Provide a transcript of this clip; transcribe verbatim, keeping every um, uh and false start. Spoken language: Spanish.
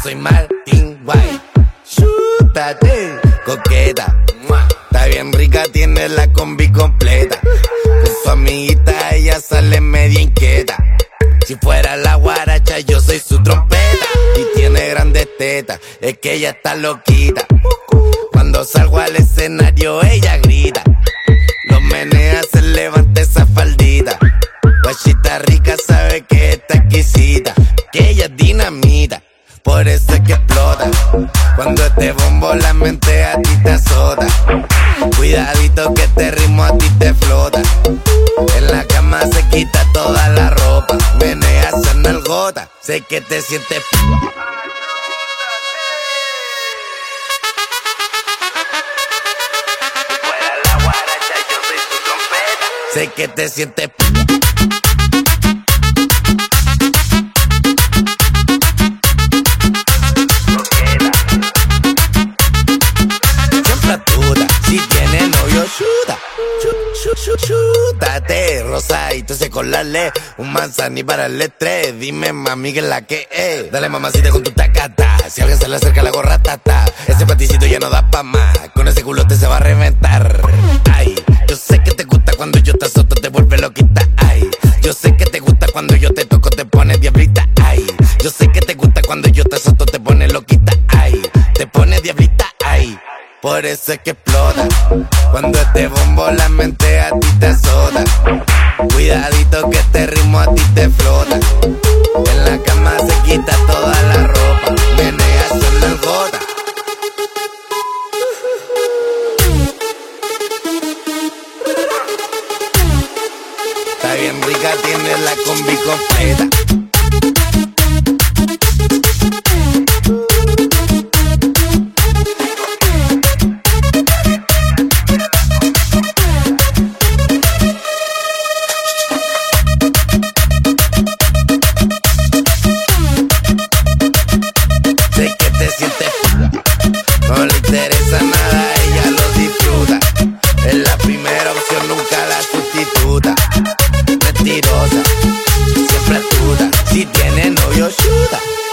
soy Martin White. Chútate, coqueta. Está bien rica, tiene la combi completa. Con su amiguita ella sale media inquieta. Si fuera la guaracha yo soy su trompeta. Y tiene grandes tetas, es que ella está loquita. Cuando salgo al escenario ella grita. Los menea, se levanta esa faldita. Guachita rica sabe que está exquisita, que ella es dinamita, por eso es que explota. Cuando este bombo la mente a ti te azota. Cuidadito que este ritmo a ti te flota. En la cama se quita toda la ropa. Menea esa nalgota, sé que te sientes. Sé que te sientes. Siempre astuta, si tiene novio, chuta. Chútate, rosadito se colale. Un manzani para el estrés. Dime, mami, que es la que es. Dale, mamacita, con tu tacata. Si alguien se le acerca, la gorra tata. Ese paticito ya no da pa' más. Con ese culote se va a reventar. Ay, yo sé que te gusta cuando yo te azoto, te vuelve loquita. Ay, yo sé que te gusta cuando yo te toco, te pone diablita. Ay, yo sé que te gusta cuando yo te azoto, te pone loquita. Ay, te pone diablita. Ay, por eso es que explota. Cuando este bombo la mente a ti te azota. Cuidadito que este ritmo a ti te flota. En la cama se quita toda la ropa. Menea su nalgota. Está bien rica, tiene la combi completa. Sé que te sientes. No le interesa nada, ella lo disfruta. Es la primera opción, nunca la sustituta. Mentirosa, siempre astuta. Si tiene novio, chuta.